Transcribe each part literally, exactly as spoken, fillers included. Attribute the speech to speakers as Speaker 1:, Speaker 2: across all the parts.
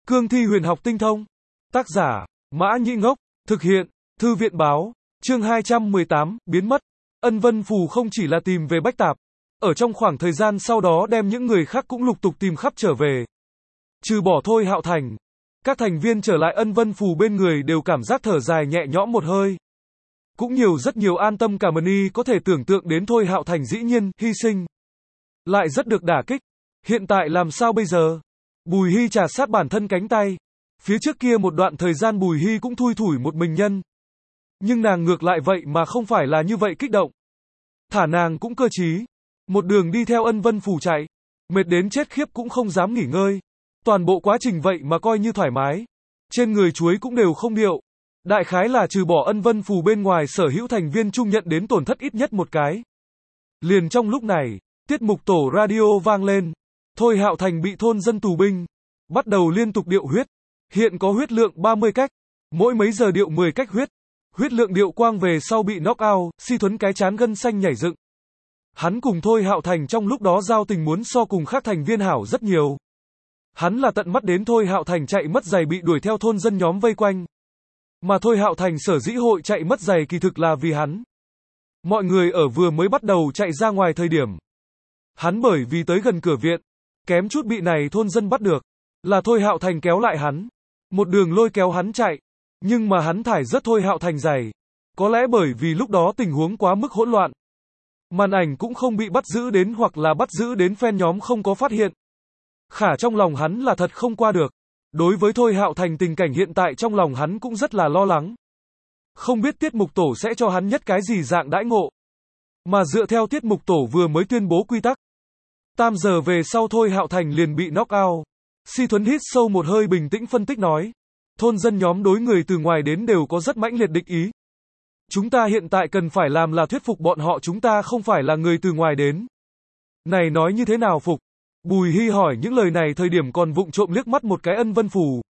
Speaker 1: Cương thi huyền học tinh thông. Tác giả, Mã Nhĩ Ngốc. Thực hiện, Thư viện Báo. Chương hai trăm mười tám, biến mất. Ân Vân Phù không chỉ là tìm về Bách Tạp. Ở trong khoảng thời gian sau đó đem những người khác cũng lục tục tìm khắp trở về. Trừ bỏ Thôi Hạo Thành. Các thành viên trở lại Ân Vân Phù bên người đều cảm giác thở dài nhẹ nhõm một hơi. Cũng nhiều rất nhiều an tâm cả Mani có thể tưởng tượng đến Thôi Hạo Thành dĩ nhiên, hy sinh. Lại rất được đả kích. Hiện tại làm sao bây giờ? Bùi Hy trà sát bản thân cánh tay. Phía trước kia một đoạn thời gian Bùi Hy cũng thui thủi một mình nhân. Nhưng nàng ngược lại vậy mà không phải là như vậy kích động. Thả nàng cũng cơ trí. Một đường đi theo Ân Vân Phù chạy. Mệt đến chết khiếp cũng không dám nghỉ ngơi. Toàn bộ quá trình vậy mà coi như thoải mái. Trên người chuối cũng đều không điệu. Đại khái là trừ bỏ Ân Vân Phù bên ngoài sở hữu thành viên chung nhận đến tổn thất ít nhất một cái. Liền trong lúc này, tiết mục tổ radio vang lên. Thôi Hạo Thành bị thôn dân tù binh. Bắt đầu liên tục điệu huyết. Hiện có huyết lượng ba mươi cách. Mỗi mấy giờ điệu mười cách huyết. Huyết lượng điệu quang về sau bị knock out, Si Thuấn cái chán gân xanh nhảy dựng. Hắn cùng Thôi Hạo Thành trong lúc đó giao tình muốn so cùng khác thành viên hảo rất nhiều. Hắn là tận mắt đến Thôi Hạo Thành chạy mất giày bị đuổi theo thôn dân nhóm vây quanh. Mà Thôi Hạo Thành sở dĩ hội chạy mất giày kỳ thực là vì hắn. Mọi người ở vừa mới bắt đầu chạy ra ngoài thời điểm. Hắn bởi vì tới gần cửa viện, kém chút bị này thôn dân bắt được. Là Thôi Hạo Thành kéo lại hắn. Một đường lôi kéo hắn chạy. Nhưng mà hắn thải rất Thôi Hạo Thành giày. Có lẽ bởi vì lúc đó tình huống quá mức hỗn loạn. Màn ảnh cũng không bị bắt giữ đến hoặc là bắt giữ đến fan nhóm không có phát hiện. Khả trong lòng hắn là thật không qua được. Đối với Thôi Hạo Thành tình cảnh hiện tại trong lòng hắn cũng rất là lo lắng. Không biết tiết mục tổ sẽ cho hắn nhất cái gì dạng đãi ngộ. Mà dựa theo tiết mục tổ vừa mới tuyên bố quy tắc. Tam giờ về sau Thôi Hạo Thành liền bị knock out. Si Thuấn hít sâu một hơi bình tĩnh phân tích nói. Thôn dân nhóm đối người từ ngoài đến đều có rất mãnh liệt địch ý. Chúng ta hiện tại cần phải làm là thuyết phục bọn họ chúng ta không phải là người từ ngoài đến. Này nói như thế nào phục? Bùi Hy hỏi những lời này thời điểm còn vụng trộm liếc mắt một cái Ân Vân Phù.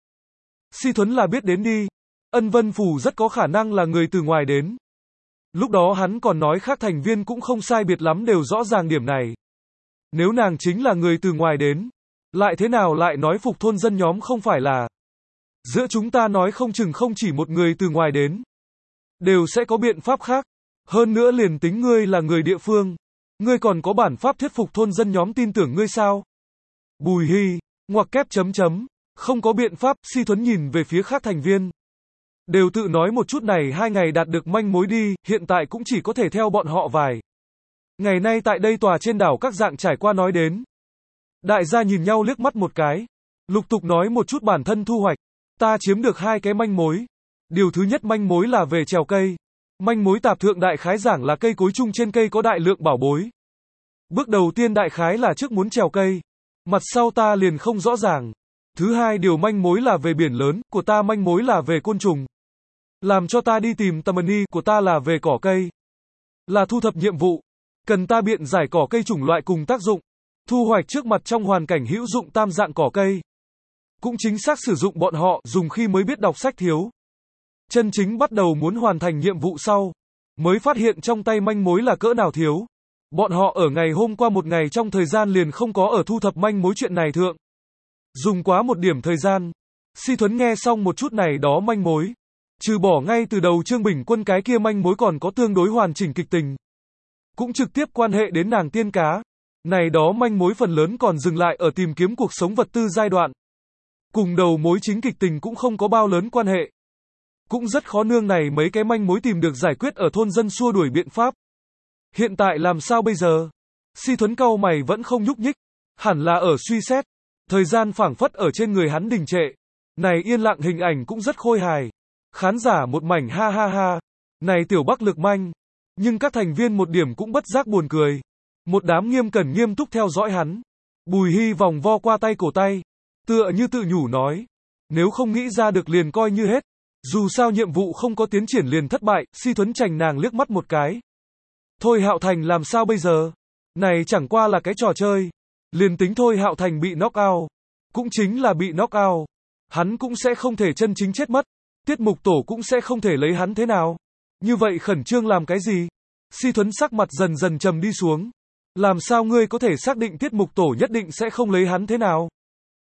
Speaker 1: Si Thuấn là biết đến đi. Ân Vân Phù rất có khả năng là người từ ngoài đến. Lúc đó hắn còn nói khác thành viên cũng không sai biệt lắm đều rõ ràng điểm này. Nếu nàng chính là người từ ngoài đến, lại thế nào lại nói phục thôn dân nhóm không phải là. Giữa chúng ta nói không chừng không chỉ một người từ ngoài đến. Đều sẽ có biện pháp khác. Hơn nữa liền tính ngươi là người địa phương. Ngươi còn có bản pháp thuyết phục thôn dân nhóm tin tưởng ngươi sao? Bùi Hy, ngoặc kép chấm chấm. Không có biện pháp, Si Thuấn nhìn về phía khác thành viên. Đều tự nói một chút này hai ngày đạt được manh mối đi, hiện tại cũng chỉ có thể theo bọn họ vài. Ngày nay tại đây tòa trên đảo các dạng trải qua nói đến. Đại gia nhìn nhau liếc mắt một cái. Lục tục nói một chút bản thân thu hoạch. Ta chiếm được hai cái manh mối. Điều thứ nhất manh mối là về trèo cây. Manh mối tạp thượng đại khái giảng là cây cối chung trên cây có đại lượng bảo bối. Bước đầu tiên đại khái là trước muốn trèo cây. Mặt sau ta liền không rõ ràng. Thứ hai điều manh mối là về biển lớn, của ta manh mối là về côn trùng. Làm cho ta đi tìm Tamani, của ta là về cỏ cây. Là thu thập nhiệm vụ. Cần ta biện giải cỏ cây chủng loại cùng tác dụng. Thu hoạch trước mặt trong hoàn cảnh hữu dụng tam dạng cỏ cây. Cũng chính xác sử dụng bọn họ dùng khi mới biết đọc sách thiếu. Chân chính bắt đầu muốn hoàn thành nhiệm vụ sau. Mới phát hiện trong tay manh mối là cỡ nào thiếu. Bọn họ ở ngày hôm qua một ngày trong thời gian liền không có ở thu thập manh mối chuyện này thượng. Dùng quá một điểm thời gian. Si Thuấn nghe xong một chút này đó manh mối. Trừ bỏ ngay từ đầu Trương Bình Quân cái kia manh mối còn có tương đối hoàn chỉnh kịch tình. Cũng trực tiếp quan hệ đến nàng tiên cá. Này đó manh mối phần lớn còn dừng lại ở tìm kiếm cuộc sống vật tư giai đoạn. Cùng đầu mối chính kịch tình cũng không có bao lớn quan hệ. Cũng rất khó nương này mấy cái manh mối tìm được giải quyết ở thôn dân xua đuổi biện pháp. Hiện tại làm sao bây giờ? Si Thuấn cau mày vẫn không nhúc nhích. Hẳn là ở suy xét. Thời gian phảng phất ở trên người hắn đình trệ. Này yên lặng hình ảnh cũng rất khôi hài. Khán giả một mảnh ha ha ha. Này tiểu Bắc lực manh. Nhưng các thành viên một điểm cũng bất giác buồn cười. Một đám nghiêm cẩn nghiêm túc theo dõi hắn. Bùi Hy vòng vo qua tay cổ tay. Tựa như tự nhủ nói. Nếu không nghĩ ra được liền coi như hết. Dù sao nhiệm vụ không có tiến triển liền thất bại. Si Thuấn chành nàng liếc mắt một cái. Thôi Hạo Thành làm sao bây giờ? Này chẳng qua là cái trò chơi. Liền tính Thôi Hạo Thành bị knock out. Cũng chính là bị knock out. Hắn cũng sẽ không thể chân chính chết mất. Tiết mục tổ cũng sẽ không thể lấy hắn thế nào. Như vậy khẩn trương làm cái gì? Si Thuấn sắc mặt dần dần trầm đi xuống. Làm sao ngươi có thể xác định tiết mục tổ nhất định sẽ không lấy hắn thế nào?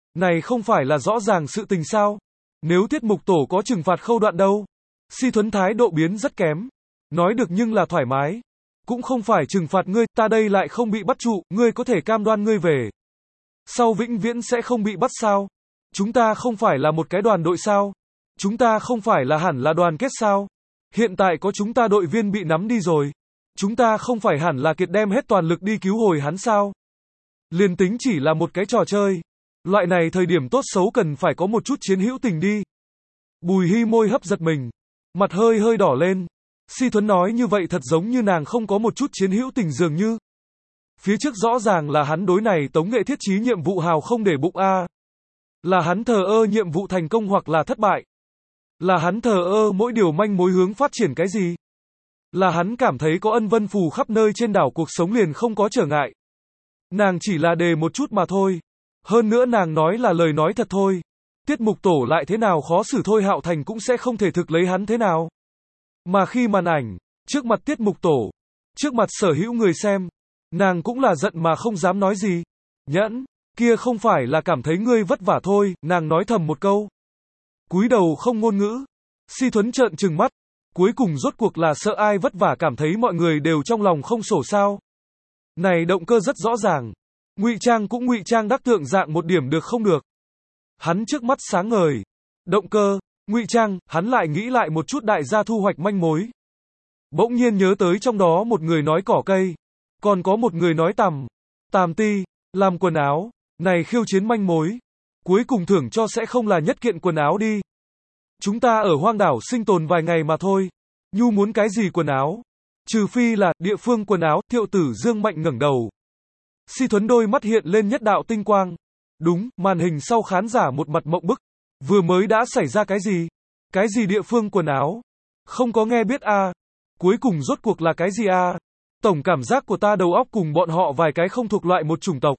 Speaker 1: Này không phải là rõ ràng sự tình sao? Nếu tiết mục tổ có trừng phạt Khâu Đoạn đâu? Si Thuấn thái độ biến rất kém. Nói được nhưng là thoải mái. Cũng không phải trừng phạt ngươi, ta đây lại không bị bắt trụ, ngươi có thể cam đoan ngươi về sau vĩnh viễn sẽ không bị bắt sao? Chúng ta không phải là một cái đoàn đội sao? Chúng ta không phải là hẳn là đoàn kết sao? Hiện tại có chúng ta đội viên bị nắm đi rồi. Chúng ta không phải hẳn là kiệt đem hết toàn lực đi cứu hồi hắn sao? Liền tính chỉ là một cái trò chơi. Loại này thời điểm tốt xấu cần phải có một chút chiến hữu tình đi. Bùi Hy môi hấp giật mình. Mặt hơi hơi đỏ lên. Si Thuấn nói như vậy thật giống như nàng không có một chút chiến hữu tình dường như. Phía trước rõ ràng là hắn đối này Tống Nghệ Thiết Chí nhiệm vụ hào không để bụng a. Là hắn thờ ơ nhiệm vụ thành công hoặc là thất bại. Là hắn thờ ơ mỗi điều manh mối hướng phát triển cái gì. Là hắn cảm thấy có Ân Vân Phù khắp nơi trên đảo cuộc sống liền không có trở ngại. Nàng chỉ là đề một chút mà thôi. Hơn nữa nàng nói là lời nói thật thôi. Tiết mục tổ lại thế nào khó xử thôi Hạo Thành cũng sẽ không thể thực lấy hắn thế nào. Mà khi màn ảnh, trước mặt tiết mục tổ, trước mặt sở hữu người xem, nàng cũng là giận mà không dám nói gì. Nhẫn, kia không phải là cảm thấy ngươi vất vả thôi, nàng nói thầm một câu. Cúi đầu không ngôn ngữ. Si Thuấn trợn trừng mắt. Cuối cùng rốt cuộc là sợ ai vất vả cảm thấy mọi người đều trong lòng không sổ sao. Này động cơ rất rõ ràng. Ngụy trang cũng ngụy trang đắc tượng dạng một điểm được không được. Hắn trước mắt sáng ngời. Động cơ, ngụy trang, hắn lại nghĩ lại một chút đại gia thu hoạch manh mối. Bỗng nhiên nhớ tới trong đó một người nói cỏ cây. Còn có một người nói tằm. Tàm ti, làm quần áo. Này khiêu chiến manh mối. Cuối cùng thưởng cho sẽ không là nhất kiện quần áo đi. Chúng ta ở hoang đảo sinh tồn vài ngày mà thôi. Nhu muốn cái gì quần áo? Trừ phi là địa phương quần áo, Thiệu Tử Dương mạnh ngẩng đầu. Si Thuấn đôi mắt hiện lên nhất đạo tinh quang. Đúng, màn hình sau khán giả một mặt mộng bức. Vừa mới đã xảy ra cái gì? Cái gì địa phương quần áo? Không có nghe biết a. À. Cuối cùng rốt cuộc là cái gì a? À? Tổng cảm giác của ta đầu óc cùng bọn họ vài cái không thuộc loại một chủng tộc.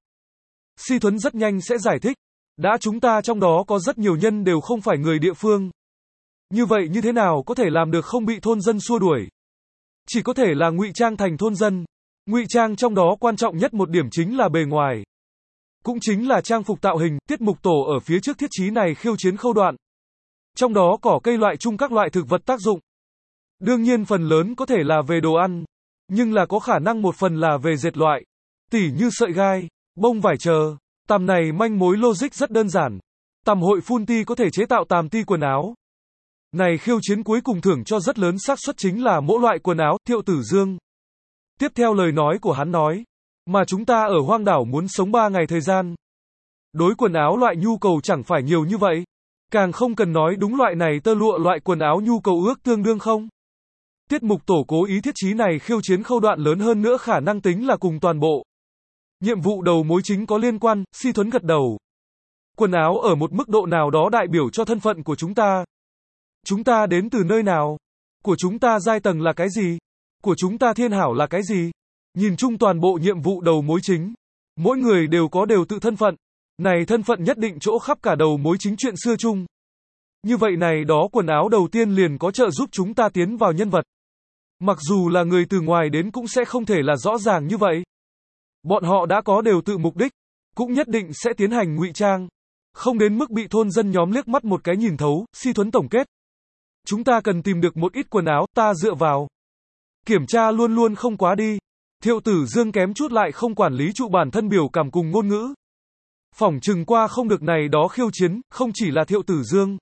Speaker 1: Si Thuấn rất nhanh sẽ giải thích. Đã chúng ta trong đó có rất nhiều nhân đều không phải người địa phương. Như vậy như thế nào có thể làm được không bị thôn dân xua đuổi? Chỉ có thể là ngụy trang thành thôn dân. Ngụy trang trong đó quan trọng nhất một điểm chính là bề ngoài. Cũng chính là trang phục tạo hình, tiết mục tổ ở phía trước thiết chí này khiêu chiến Khâu Đoạn. Trong đó cỏ cây loại chung các loại thực vật tác dụng. Đương nhiên phần lớn có thể là về đồ ăn. Nhưng là có khả năng một phần là về dệt loại. Tỉ như sợi gai, bông vải chờ. Tằm này manh mối logic rất đơn giản. Tằm hội phun ti có thể chế tạo tàm ti quần áo. Này khiêu chiến cuối cùng thưởng cho rất lớn xác suất chính là mỗi loại quần áo, Thiệu Tử Dương. Tiếp theo lời nói của hắn nói. Mà chúng ta ở hoang đảo muốn sống ba ngày thời gian. Đối quần áo loại nhu cầu chẳng phải nhiều như vậy. Càng không cần nói đúng loại này tơ lụa loại quần áo nhu cầu ước tương đương không. Tiết mục tổ cố ý thiết chí này khiêu chiến Khâu Đoạn lớn hơn nữa khả năng tính là cùng toàn bộ. Nhiệm vụ đầu mối chính có liên quan, Si Thuấn gật đầu. Quần áo ở một mức độ nào đó đại biểu cho thân phận của chúng ta. Chúng ta đến từ nơi nào? Của chúng ta giai tầng là cái gì? Của chúng ta thiên hảo là cái gì? Nhìn chung toàn bộ nhiệm vụ đầu mối chính. Mỗi người đều có đều tự thân phận. Này thân phận nhất định chỗ khắp cả đầu mối chính chuyện xưa chung. Như vậy này đó quần áo đầu tiên liền có trợ giúp chúng ta tiến vào nhân vật. Mặc dù là người từ ngoài đến cũng sẽ không thể là rõ ràng như vậy. Bọn họ đã có đều tự mục đích. Cũng nhất định sẽ tiến hành ngụy trang. Không đến mức bị thôn dân nhóm liếc mắt một cái nhìn thấu, Si Thuấn tổng kết. Chúng ta cần tìm được một ít quần áo, ta dựa vào. Kiểm tra luôn luôn không quá đi. Thiệu Tử Dương kém chút lại không quản lý trụ bản thân biểu cảm cùng ngôn ngữ. Phỏng chừng qua không được này đó khiêu chiến, không chỉ là Thiệu Tử Dương.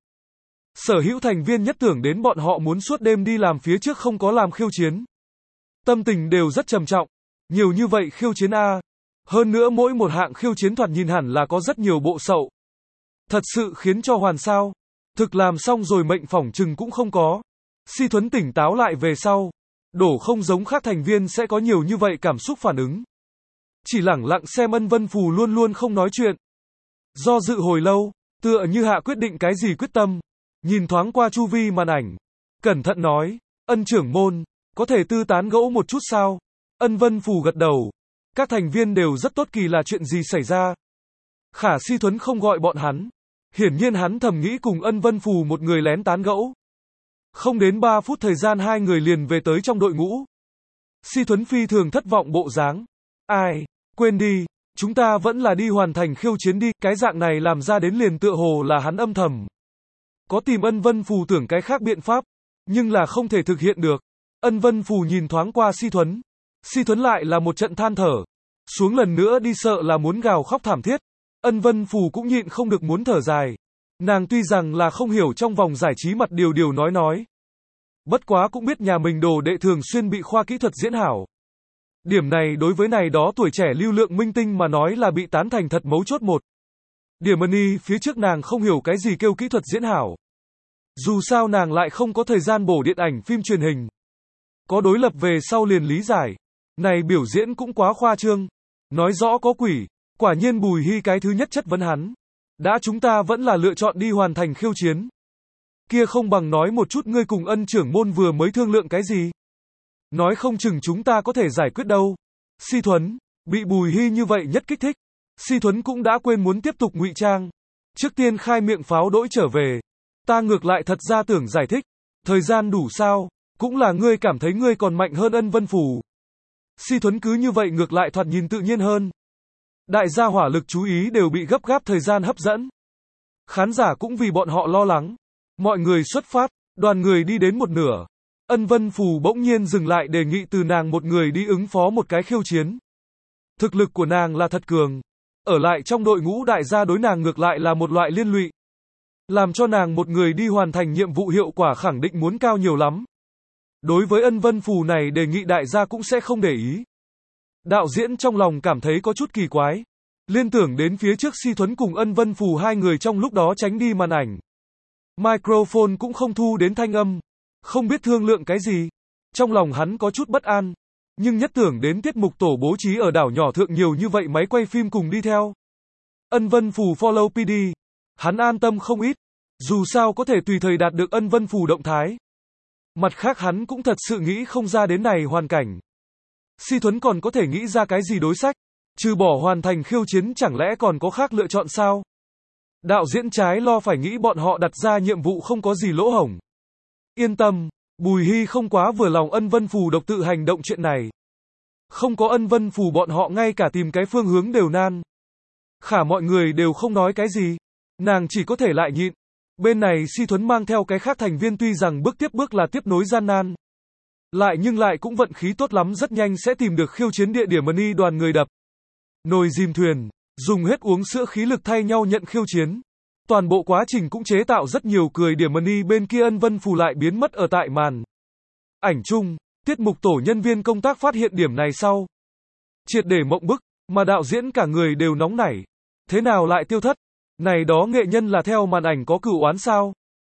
Speaker 1: Sở hữu thành viên nhất tưởng đến bọn họ muốn suốt đêm đi làm phía trước không có làm khiêu chiến. Tâm tình đều rất trầm trọng. Nhiều như vậy khiêu chiến A. Hơn nữa mỗi một hạng khiêu chiến thoạt nhìn hẳn là có rất nhiều bộ sậu. Thật sự khiến cho hoàn sao. Thực làm xong rồi mệnh phỏng chừng cũng không có. Si Thuấn tỉnh táo lại về sau. Đổ không giống khác thành viên sẽ có nhiều như vậy cảm xúc phản ứng. Chỉ lẳng lặng xem Ân Vân Phù luôn luôn không nói chuyện. Do dự hồi lâu, tựa như hạ quyết định cái gì quyết tâm. Nhìn thoáng qua chu vi màn ảnh. Cẩn thận nói, Ân trưởng môn, có thể tư tán gẫu một chút sao? Ân Vân Phù gật đầu. Các thành viên đều rất tốt kỳ là chuyện gì xảy ra. Khả Si Thuấn không gọi bọn hắn. Hiển nhiên hắn thầm nghĩ cùng Ân Vân Phù một người lén tán gẫu. Không đến ba phút thời gian hai người liền về tới trong đội ngũ. Si Thuấn phi thường thất vọng bộ dáng. Ai, quên đi, Chúng ta vẫn là đi hoàn thành khiêu chiến đi, cái dạng này làm ra đến liền tựa hồ là hắn âm thầm. Có tìm Ân Vân Phù tưởng cái khác biện pháp, nhưng là không thể thực hiện được. Ân Vân Phù nhìn thoáng qua Si Thuấn. Si Thuấn lại là một trận than thở. Xuống lần nữa đi sợ là muốn gào khóc thảm thiết. Ân Vân Phù cũng nhịn không được muốn thở dài. Nàng tuy rằng là không hiểu trong vòng giải trí mặt điều điều nói nói. Bất quá cũng biết nhà mình đồ đệ thường xuyên bị khoa kỹ thuật diễn hảo. Điểm này đối với này đó tuổi trẻ lưu lượng minh tinh mà nói là bị tán thành thật mấu chốt một. Điểm Money phía trước nàng không hiểu cái gì kêu kỹ thuật diễn hảo. Dù sao nàng lại không có thời gian bổ điện ảnh phim truyền hình. Có đối lập về sau liền lý giải. Này biểu diễn cũng quá khoa trương. Nói rõ có quỷ. Quả nhiên Bùi Hy cái thứ nhất chất vấn hắn. Đã chúng ta vẫn là lựa chọn đi hoàn thành khiêu chiến. Kia không bằng nói một chút ngươi cùng Ân trưởng môn vừa mới thương lượng cái gì. Nói không chừng chúng ta có thể giải quyết đâu. Si Thuấn, bị Bùi Hy như vậy nhất kích thích. Si Thuấn cũng đã quên muốn tiếp tục ngụy trang. Trước tiên khai miệng pháo đỗi trở về. Ta ngược lại thật ra tưởng giải thích. Thời gian đủ sao, cũng là ngươi cảm thấy ngươi còn mạnh hơn Ân Vân Phù. Si Thuấn cứ như vậy ngược lại thoạt nhìn tự nhiên hơn. Đại gia hỏa lực chú ý đều bị gấp gáp thời gian hấp dẫn. Khán giả cũng vì bọn họ lo lắng. Mọi người xuất phát, đoàn người đi đến một nửa. Ân Vân Phù bỗng nhiên dừng lại đề nghị từ nàng một người đi ứng phó một cái khiêu chiến. Thực lực của nàng là thật cường. Ở lại trong đội ngũ đại gia đối nàng ngược lại là một loại liên lụy. Làm cho nàng một người đi hoàn thành nhiệm vụ hiệu quả khẳng định muốn cao nhiều lắm. Đối với Ân Vân Phù này đề nghị đại gia cũng sẽ không để ý. Đạo diễn trong lòng cảm thấy có chút kỳ quái. Liên tưởng đến phía trước Si Thuấn cùng Ân Vân Phù hai người trong lúc đó tránh đi màn ảnh. Microphone cũng không thu đến thanh âm. Không biết thương lượng cái gì. Trong lòng hắn có chút bất an. Nhưng nhất tưởng đến tiết mục tổ bố trí ở đảo nhỏ thượng nhiều như vậy máy quay phim cùng đi theo. Ân Vân Phù follow pê đê. Hắn an tâm không ít. Dù sao có thể tùy thời đạt được Ân Vân Phù động thái. Mặt khác hắn cũng thật sự nghĩ không ra đến này hoàn cảnh. Si Thuấn còn có thể nghĩ ra cái gì đối sách. Trừ bỏ hoàn thành khiêu chiến chẳng lẽ còn có khác lựa chọn sao? Đạo diễn trái lo phải nghĩ bọn họ đặt ra nhiệm vụ không có gì lỗ hổng. Yên tâm, Bùi Hy không quá vừa lòng Ân Vân Phù độc tự hành động chuyện này. Không có Ân Vân Phù bọn họ ngay cả tìm cái phương hướng đều nan. Khả mọi người đều không nói cái gì. Nàng chỉ có thể lại nhịn. Bên này Si Thuấn mang theo cái khác thành viên tuy rằng bước tiếp bước là tiếp nối gian nan. Lại nhưng lại cũng vận khí tốt lắm rất nhanh sẽ tìm được khiêu chiến địa điểm Money đoàn người đập. Nồi dìm thuyền, dùng hết uống sữa khí lực thay nhau nhận khiêu chiến. Toàn bộ quá trình cũng chế tạo rất nhiều cười điểm Money bên kia Ân Vân Phù lại biến mất ở tại màn ảnh chung, tiết mục tổ nhân viên công tác phát hiện điểm này sau. Triệt để mộng bức, mà đạo diễn cả người đều nóng nảy. Thế nào lại tiêu thất? Này đó nghệ nhân là theo màn ảnh có cửu oán sao?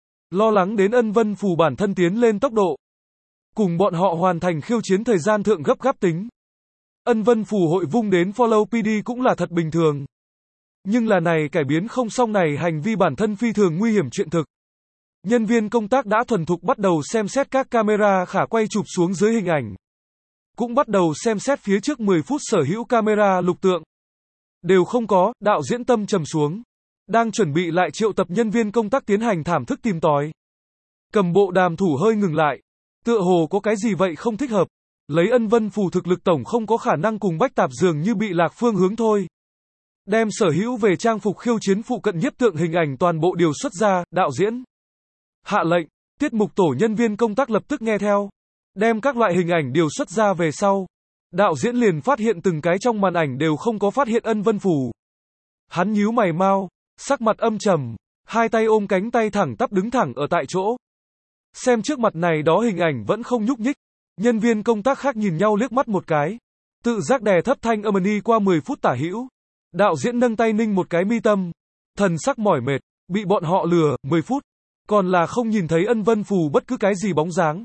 Speaker 1: Lo lắng đến Ân Vân Phù bản thân tiến lên tốc độ. Cùng bọn họ hoàn thành khiêu chiến thời gian thượng gấp gáp tính. Ân Vân Phù hội vung đến follow pê đê cũng là thật bình thường. Nhưng là này cải biến không xong này hành vi bản thân phi thường nguy hiểm chuyện thực. Nhân viên công tác đã thuần thục bắt đầu xem xét các camera khả quay chụp xuống dưới hình ảnh. Cũng bắt đầu xem xét phía trước mười phút sở hữu camera lục tượng. Đều không có, đạo diễn tâm trầm xuống. Đang chuẩn bị lại triệu tập nhân viên công tác tiến hành thảm thức tìm tòi. Cầm bộ đàm thủ hơi ngừng lại. Tựa hồ có cái gì vậy không thích hợp. Lấy Ân Vân Phù thực lực tổng không có khả năng cùng Bách Tạp dường như bị lạc phương hướng thôi. Đem sở hữu về trang phục khiêu chiến phụ cận nhiếp tượng hình ảnh toàn bộ điều xuất ra, đạo diễn. Hạ lệnh, tiết mục tổ nhân viên công tác lập tức nghe theo. Đem các loại hình ảnh điều xuất ra về sau. Đạo diễn liền phát hiện từng cái trong màn ảnh đều không có phát hiện Ân Vân Phù. Hắn nhíu mày mau, sắc mặt âm trầm, hai tay ôm cánh tay thẳng tắp đứng thẳng ở tại chỗ. Xem trước mặt này đó hình ảnh vẫn không nhúc nhích. Nhân viên công tác khác nhìn nhau liếc mắt một cái. Tự giác đè thấp thanh âm đi qua mười phút tả hữu. Đạo diễn nâng tay ninh một cái mi tâm. Thần sắc mỏi mệt, bị bọn họ lừa, mười phút. Còn là không nhìn thấy Ân Vân Phù bất cứ cái gì bóng dáng.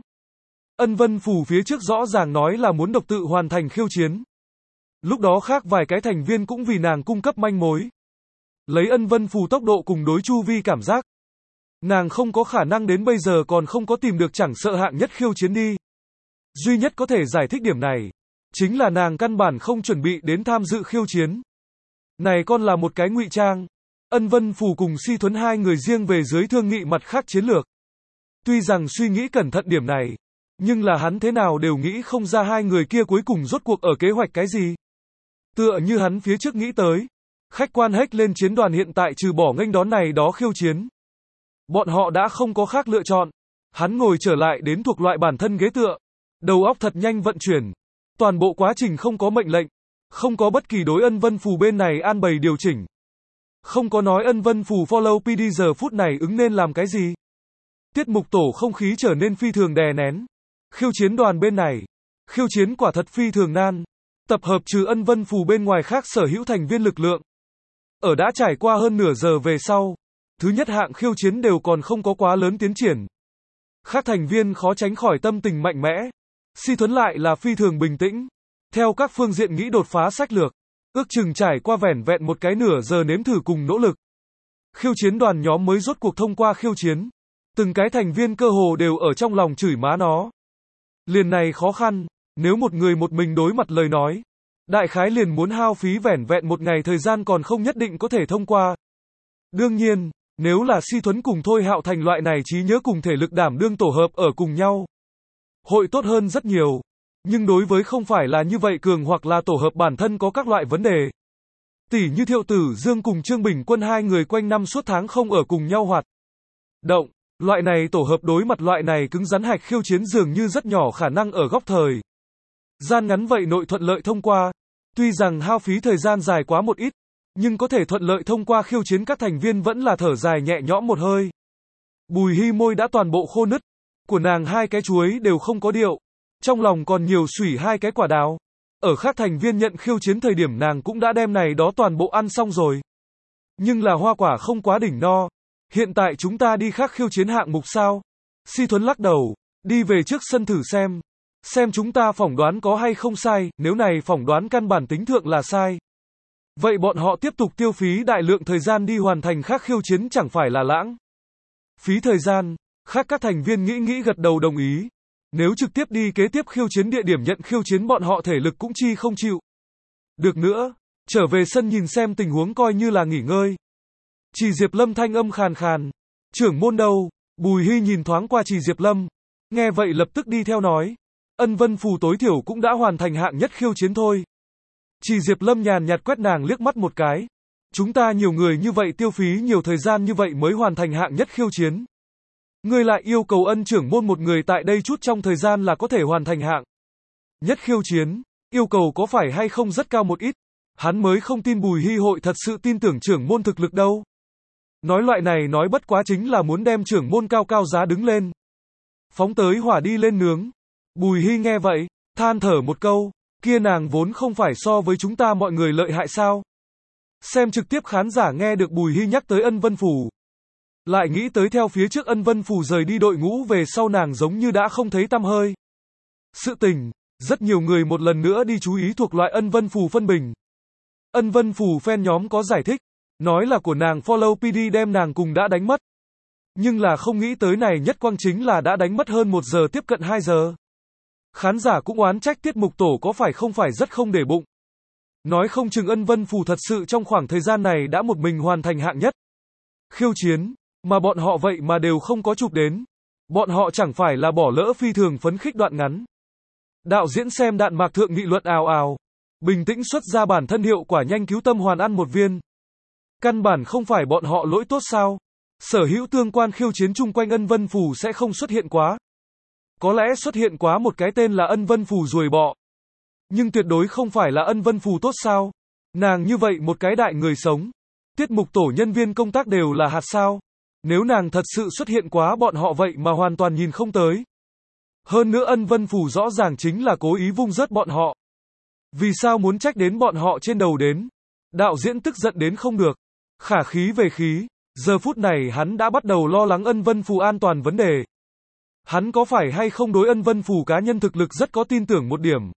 Speaker 1: Ân Vân Phù phía trước rõ ràng nói là muốn độc tự hoàn thành khiêu chiến. Lúc đó khác vài cái thành viên cũng vì nàng cung cấp manh mối. Lấy Ân Vân Phù tốc độ cùng đối chu vi cảm giác. Nàng không có khả năng đến bây giờ còn không có tìm được chẳng sợ hạng nhất khiêu chiến đi. Duy nhất có thể giải thích điểm này. Chính là nàng căn bản không chuẩn bị đến tham dự khiêu chiến. Này con là một cái ngụy trang. Ân Vân Phù cùng Si Thuấn hai người riêng về dưới thương nghị mặt khác chiến lược. Tuy rằng suy nghĩ cẩn thận điểm này. Nhưng là hắn thế nào đều nghĩ không ra hai người kia cuối cùng rốt cuộc ở kế hoạch cái gì. Tựa như hắn phía trước nghĩ tới. Khách quan Hách lên chiến đoàn hiện tại trừ bỏ nghênh đón này đó khiêu chiến. Bọn họ đã không có khác lựa chọn. Hắn ngồi trở lại đến thuộc loại bản thân ghế tựa. Đầu óc thật nhanh vận chuyển. Toàn bộ quá trình không có mệnh lệnh. Không có bất kỳ đối Ân Vân Phù bên này an bày điều chỉnh. Không có nói Ân Vân Phù follow pê đê giờ phút này ứng nên làm cái gì. Tiết mục tổ không khí trở nên phi thường đè nén. Khiêu chiến đoàn bên này. Khiêu chiến quả thật phi thường nan. Tập hợp trừ Ân Vân Phù bên ngoài khác sở hữu thành viên lực lượng. Ở đã trải qua hơn nửa giờ về sau. Thứ nhất hạng khiêu chiến đều còn không có quá lớn tiến triển. Các thành viên khó tránh khỏi tâm tình mạnh mẽ. Si Thuấn lại là phi thường bình tĩnh. Theo các phương diện nghĩ đột phá sách lược. Ước chừng trải qua vẻn vẹn một cái nửa giờ nếm thử cùng nỗ lực. Khiêu chiến đoàn nhóm mới rốt cuộc thông qua khiêu chiến. Từng cái thành viên cơ hồ đều ở trong lòng chửi má nó. Liền này khó khăn, nếu một người một mình đối mặt lời nói. Đại khái liền muốn hao phí vẻn vẹn một ngày thời gian còn không nhất định có thể thông qua. Đương nhiên, nếu là Si Thuấn cùng Thôi Hạo Thành loại này trí nhớ cùng thể lực đảm đương tổ hợp ở cùng nhau. Hội tốt hơn rất nhiều. Nhưng đối với không phải là như vậy cường hoặc là tổ hợp bản thân có các loại vấn đề. Tỷ như Thiệu Tử Dương cùng Trương Bình Quân hai người quanh năm suốt tháng không ở cùng nhau hoạt động. Loại này tổ hợp đối mặt loại này cứng rắn hạch khiêu chiến dường như rất nhỏ khả năng ở góc thời gian ngắn vậy nội thuận lợi thông qua. Tuy rằng hao phí thời gian dài quá một ít, nhưng có thể thuận lợi thông qua khiêu chiến các thành viên vẫn là thở dài nhẹ nhõm một hơi. Bùi Hy môi đã toàn bộ khô nứt, của nàng hai cái chuối đều không có điệu, trong lòng còn nhiều sủy hai cái quả đào. Ở khác thành viên nhận khiêu chiến thời điểm nàng cũng đã đem này đó toàn bộ ăn xong rồi. Nhưng là hoa quả không quá đỉnh no. Hiện tại chúng ta đi khác khiêu chiến hạng mục sao? Si Thuấn lắc đầu, đi về trước sân thử xem. Xem chúng ta phỏng đoán có hay không sai, nếu này phỏng đoán căn bản tính thượng là sai. Vậy bọn họ tiếp tục tiêu phí đại lượng thời gian đi hoàn thành khác khiêu chiến chẳng phải là lãng phí thời gian. Khác các thành viên nghĩ nghĩ gật đầu đồng ý. Nếu trực tiếp đi kế tiếp khiêu chiến địa điểm nhận khiêu chiến bọn họ thể lực cũng chi không chịu được nữa. Trở về sân nhìn xem tình huống coi như là nghỉ ngơi. Chỉ Diệp Lâm thanh âm khàn khàn. Trưởng môn đâu? Bùi Hy nhìn thoáng qua Chỉ Diệp Lâm. Nghe vậy lập tức đi theo nói. Ân Vân Phù tối thiểu cũng đã hoàn thành hạng nhất khiêu chiến thôi. Chỉ Diệp Lâm nhàn nhạt quét nàng liếc mắt một cái. Chúng ta nhiều người như vậy tiêu phí nhiều thời gian như vậy mới hoàn thành hạng nhất khiêu chiến. Ngươi lại yêu cầu Ân trưởng môn một người tại đây chút trong thời gian là có thể hoàn thành hạng nhất khiêu chiến. Yêu cầu có phải hay không rất cao một ít. Hắn mới không tin Bùi Hy hội thật sự tin tưởng trưởng môn thực lực đâu. Nói loại này nói bất quá chính là muốn đem trưởng môn cao cao giá đứng lên. Phóng tới hỏa đi lên nướng. Bùi Hy nghe vậy, than thở một câu, kia nàng vốn không phải so với chúng ta mọi người lợi hại sao. Xem trực tiếp khán giả nghe được Bùi Hy nhắc tới Ân Vân Phù. Lại nghĩ tới theo phía trước Ân Vân Phù rời đi đội ngũ về sau nàng giống như đã không thấy tăm hơi. Sự tình, rất nhiều người một lần nữa đi chú ý thuộc loại Ân Vân Phù phân bình. Ân Vân Phù fan nhóm có giải thích, nói là của nàng follow pê đê đem nàng cùng đã đánh mất. Nhưng là không nghĩ tới này nhất quang chính là đã đánh mất hơn một giờ tiếp cận hai giờ. Khán giả cũng oán trách tiết mục tổ có phải không phải rất không để bụng. Nói không chừng Ân Vân Phù thật sự trong khoảng thời gian này đã một mình hoàn thành hạng nhất khiêu chiến, mà bọn họ vậy mà đều không có chụp đến. Bọn họ chẳng phải là bỏ lỡ phi thường phấn khích đoạn ngắn. Đạo diễn xem đạn mạc thượng nghị luận ào ào. Bình tĩnh xuất ra bản thân hiệu quả nhanh cứu tâm hoàn ăn một viên. Căn bản không phải bọn họ lỗi tốt sao? Sở hữu tương quan khiêu chiến chung quanh Ân Vân Phù sẽ không xuất hiện quá. Có lẽ xuất hiện quá một cái tên là Ân Vân Phù ruồi bọ. Nhưng tuyệt đối không phải là Ân Vân Phù tốt sao? Nàng như vậy một cái đại người sống. Tiết mục tổ nhân viên công tác đều là hạt sao? Nếu nàng thật sự xuất hiện quá bọn họ vậy mà hoàn toàn nhìn không tới. Hơn nữa Ân Vân Phù rõ ràng chính là cố ý vung rớt bọn họ. Vì sao muốn trách đến bọn họ trên đầu đến? Đạo diễn tức giận đến không được. Khả khí về khí. Giờ phút này hắn đã bắt đầu lo lắng Ân Vân Phù an toàn vấn đề. Hắn có phải hay không đối Ân Vân Phù cá nhân thực lực rất có tin tưởng một điểm.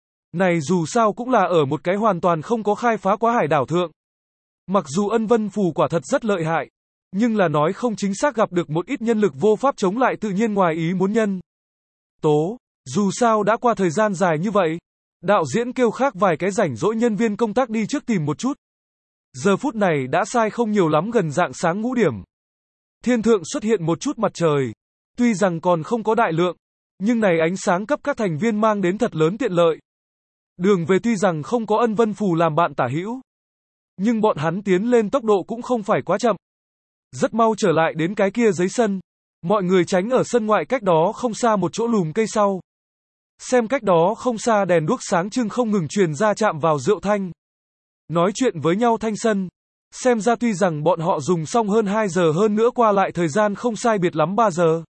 Speaker 1: Này dù sao cũng là ở một cái hoàn toàn không có khai phá quá hải đảo thượng. Mặc dù Ân Vân Phù quả thật rất lợi hại. Nhưng là nói không chính xác gặp được một ít nhân lực vô pháp chống lại tự nhiên ngoài ý muốn nhân. Tố, dù sao đã qua thời gian dài như vậy. Đạo diễn kêu khác vài cái rảnh rỗi nhân viên công tác đi trước tìm một chút. Giờ phút này đã sai không nhiều lắm gần rạng sáng ngũ điểm. Thiên thượng xuất hiện một chút mặt trời. Tuy rằng còn không có đại lượng, nhưng này ánh sáng cấp các thành viên mang đến thật lớn tiện lợi. Đường về tuy rằng không có Ân Vân Phù làm bạn tả hữu, nhưng bọn hắn tiến lên tốc độ cũng không phải quá chậm. Rất mau trở lại đến cái kia dưới sân. Mọi người tránh ở sân ngoại cách đó không xa một chỗ lùm cây sau. Xem cách đó không xa đèn đuốc sáng trưng không ngừng truyền ra chạm vào rượu thanh. Nói chuyện với nhau thanh sân. Xem ra tuy rằng bọn họ dùng xong hơn hai giờ hơn nữa qua lại thời gian không sai biệt lắm ba giờ.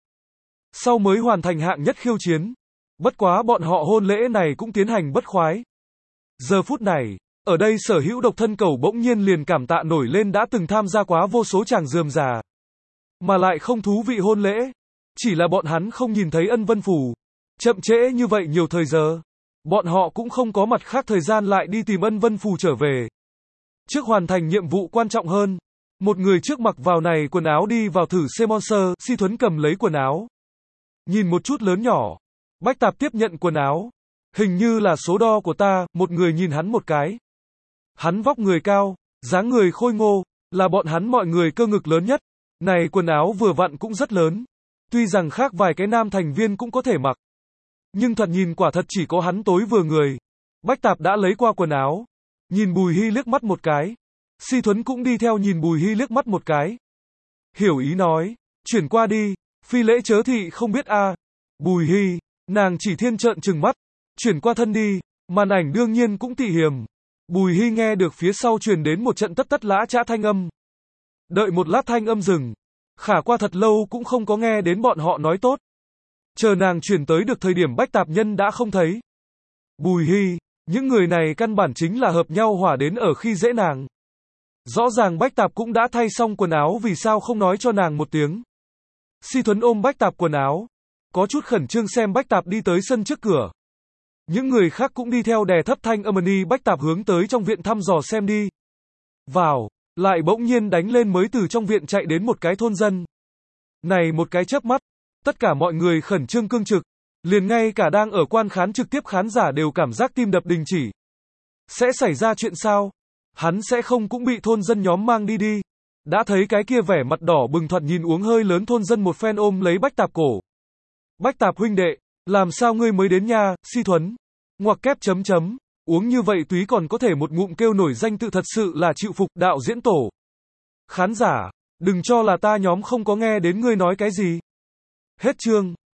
Speaker 1: Sau mới hoàn thành hạng nhất khiêu chiến. Bất quá bọn họ hôn lễ này cũng tiến hành bất khoái. Giờ phút này, ở đây sở hữu độc thân cầu bỗng nhiên liền cảm tạ nổi lên đã từng tham gia quá vô số chàng rườm rà. Mà lại không thú vị hôn lễ. Chỉ là bọn hắn không nhìn thấy Ân Vân Phù. Chậm trễ như vậy nhiều thời giờ. Bọn họ cũng không có mặt khác thời gian lại đi tìm Ân Vân Phù trở về. Trước hoàn thành nhiệm vụ quan trọng hơn. Một người trước mặc vào này quần áo đi vào thử xe monster, Si Thuấn cầm lấy quần áo. Nhìn một chút lớn nhỏ. Bách Tạp tiếp nhận quần áo. Hình như là số đo của ta, một người nhìn hắn một cái. Hắn vóc người cao, dáng người khôi ngô, là bọn hắn mọi người cơ ngực lớn nhất. Này quần áo vừa vặn cũng rất lớn. Tuy rằng khác vài cái nam thành viên cũng có thể mặc. Nhưng thật nhìn quả thật chỉ có hắn tối vừa người. Bách Tạp đã lấy qua quần áo. Nhìn Bùi Hy liếc mắt một cái. Si Thuấn cũng đi theo nhìn Bùi Hy liếc mắt một cái. Hiểu ý nói, chuyển qua đi, phi lễ chớ thị không biết a. À. Bùi Hy, nàng chỉ thiên trợn trừng mắt, chuyển qua thân đi, màn ảnh đương nhiên cũng tị hiềm. Bùi Hy nghe được phía sau truyền đến một trận tất tất lã chã thanh âm. Đợi một lát thanh âm dừng, khả qua thật lâu cũng không có nghe đến bọn họ nói tốt. Chờ nàng chuyển tới được thời điểm Bách Tạp Nhân đã không thấy. Bùi Hy, những người này căn bản chính là hợp nhau hỏa đến ở khi dễ nàng. Rõ ràng Bách Tạp cũng đã thay xong quần áo vì sao không nói cho nàng một tiếng. Si Thuấn ôm Bách Tạp quần áo. Có chút khẩn trương xem Bách Tạp đi tới sân trước cửa. Những người khác cũng đi theo đè thấp thanh âm ni Bách Tạp hướng tới trong viện thăm dò xem đi. Vào, lại bỗng nhiên đánh lên mới từ trong viện chạy đến một cái thôn dân. Này một cái chớp mắt, tất cả mọi người khẩn trương cương trực. Liền ngay cả đang ở quan khán trực tiếp khán giả đều cảm giác tim đập đình chỉ. Sẽ xảy ra chuyện sao? Hắn sẽ không cũng bị thôn dân nhóm mang đi đi. Đã thấy cái kia vẻ mặt đỏ bừng thoạt nhìn uống hơi lớn thôn dân một phen ôm lấy Bách Tạp cổ. Bách Tạp huynh đệ, làm sao ngươi mới đến nha, Si Thuấn. Ngoặc kép chấm chấm, uống như vậy túy còn có thể một ngụm kêu nổi danh tự thật sự là chịu phục đạo diễn tổ. Khán giả, đừng cho là ta nhóm không có nghe đến ngươi nói cái gì. Hết chương.